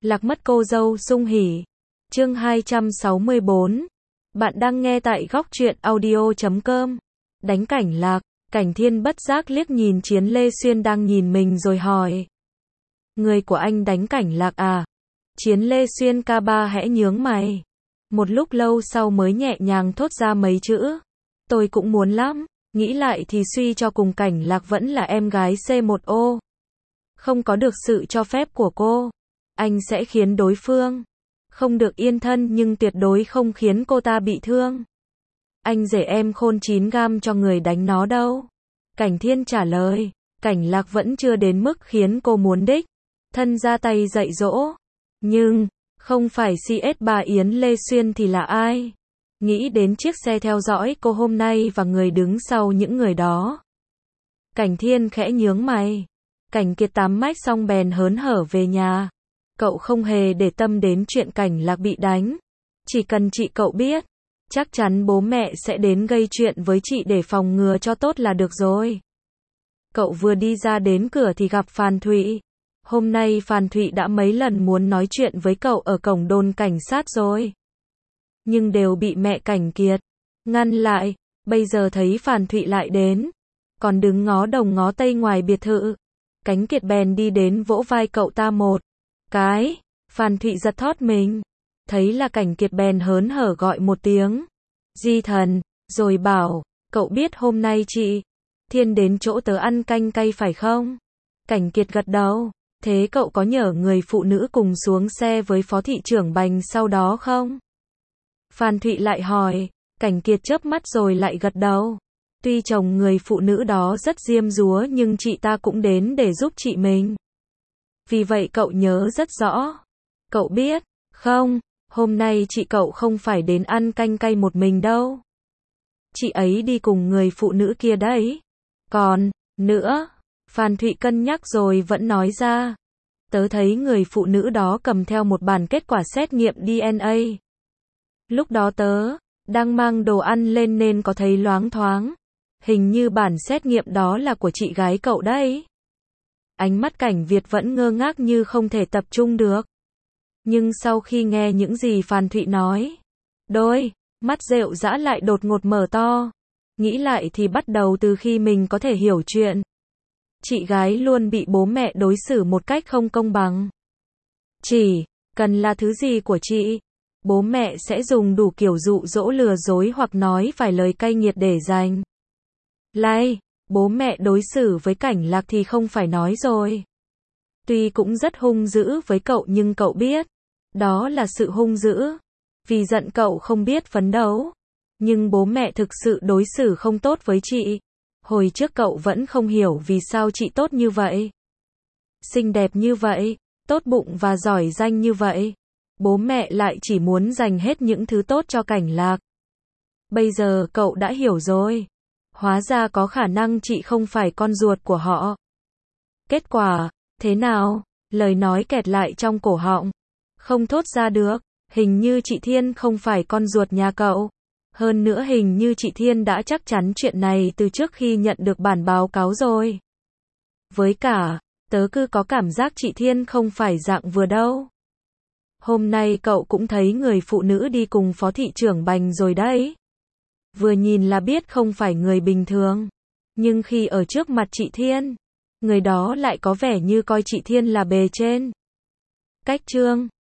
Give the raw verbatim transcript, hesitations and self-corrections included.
Lạc mất cô dâu sung hỉ. Chương hai trăm sáu mươi bốn. Bạn đang nghe tại góc truyện audio chấm com. Đánh cảnh lạc, Cảnh Thiên bất giác liếc nhìn Chiến Lê Xuyên đang nhìn mình rồi hỏi. Người của anh đánh cảnh lạc à? Chiến Lê Xuyên ca ba hẽ nhướng mày. Một lúc lâu sau mới nhẹ nhàng thốt ra mấy chữ. Tôi cũng muốn lắm, nghĩ lại thì suy cho cùng cảnh lạc vẫn là em gái C một ô. Không có được sự cho phép của cô, anh sẽ khiến đối phương không được yên thân nhưng tuyệt đối không khiến cô ta bị thương. Anh rể em khôn chín gam cho người đánh nó đâu. Cảnh Thiên trả lời, cảnh lạc vẫn chưa đến mức khiến cô muốn đích thân ra tay dạy dỗ. Nhưng, không phải xê ét ba Yến Lê Xuyên thì là ai? Nghĩ đến chiếc xe theo dõi cô hôm nay và người đứng sau những người đó. Cảnh Thiên khẽ nhướng mày. Cảnh Kiệt tắm mách xong bèn hớn hở về nhà. Cậu không hề để tâm đến chuyện cảnh lạc bị đánh. Chỉ cần chị cậu biết, chắc chắn bố mẹ sẽ đến gây chuyện với chị để phòng ngừa cho tốt là được rồi. Cậu vừa đi ra đến cửa thì gặp Phan Thụy. Hôm nay Phan Thụy đã mấy lần muốn nói chuyện với cậu ở cổng đồn cảnh sát rồi, nhưng đều bị mẹ Cảnh Kiệt ngăn lại. Bây giờ thấy Phan Thụy lại đến, còn đứng ngó đông ngó tây ngoài biệt thự, Cảnh Kiệt bèn đi đến vỗ vai cậu ta một cái. Phan Thụy giật thót mình, thấy là Cảnh Kiệt bèn hớn hở gọi một tiếng Di Thần, rồi bảo, cậu biết hôm nay chị Thiên đến chỗ tớ ăn canh cay phải không? Cảnh Kiệt gật đầu. Thế cậu có nhờ người phụ nữ cùng xuống xe với phó thị trưởng Bành sau đó không? Phan Thụy lại hỏi. Cảnh Kiệt chớp mắt rồi lại gật đầu. Tuy chồng người phụ nữ đó rất diêm dúa nhưng chị ta cũng đến để giúp chị mình. Vì vậy cậu nhớ rất rõ. Cậu biết, không, hôm nay chị cậu không phải đến ăn canh cay một mình đâu. Chị ấy đi cùng người phụ nữ kia đấy. Còn, nữa, Phan Thụy cân nhắc rồi vẫn nói ra. Tớ thấy người phụ nữ đó cầm theo một bản kết quả xét nghiệm đê en a. Lúc đó tớ đang mang đồ ăn lên nên có thấy loáng thoáng. Hình như bản xét nghiệm đó là của chị gái cậu đấy. Ánh mắt Cảnh Việt vẫn ngơ ngác như không thể tập trung được. Nhưng sau khi nghe những gì Phan Thụy nói, đôi mắt rệu rã lại đột ngột mở to. Nghĩ lại thì bắt đầu từ khi mình có thể hiểu chuyện, chị gái luôn bị bố mẹ đối xử một cách không công bằng. Chỉ cần là thứ gì của chị, bố mẹ sẽ dùng đủ kiểu dụ dỗ lừa dối hoặc nói vài lời cay nghiệt để giành lại. Bố mẹ đối xử với Cảnh Lạc thì không phải nói rồi. Tuy cũng rất hung dữ với cậu nhưng cậu biết, đó là sự hung dữ vì giận cậu không biết phấn đấu. Nhưng bố mẹ thực sự đối xử không tốt với chị. Hồi trước cậu vẫn không hiểu vì sao chị tốt như vậy, xinh đẹp như vậy, tốt bụng và giỏi giang như vậy. Bố mẹ lại chỉ muốn dành hết những thứ tốt cho Cảnh Lạc. Bây giờ cậu đã hiểu rồi. Hóa ra có khả năng chị không phải con ruột của họ. Kết quả, thế nào? Lời nói kẹt lại trong cổ họng, không thốt ra được. Hình như chị Thiên không phải con ruột nhà cậu. Hơn nữa hình như chị Thiên đã chắc chắn chuyện này từ trước khi nhận được bản báo cáo rồi. Với cả, tớ cứ có cảm giác chị Thiên không phải dạng vừa đâu. Hôm nay cậu cũng thấy người phụ nữ đi cùng phó thị trưởng Bành rồi đấy. Vừa nhìn là biết không phải người bình thường. Nhưng khi ở trước mặt chị Thiên, người đó lại có vẻ như coi chị Thiên là bề trên. Cách chương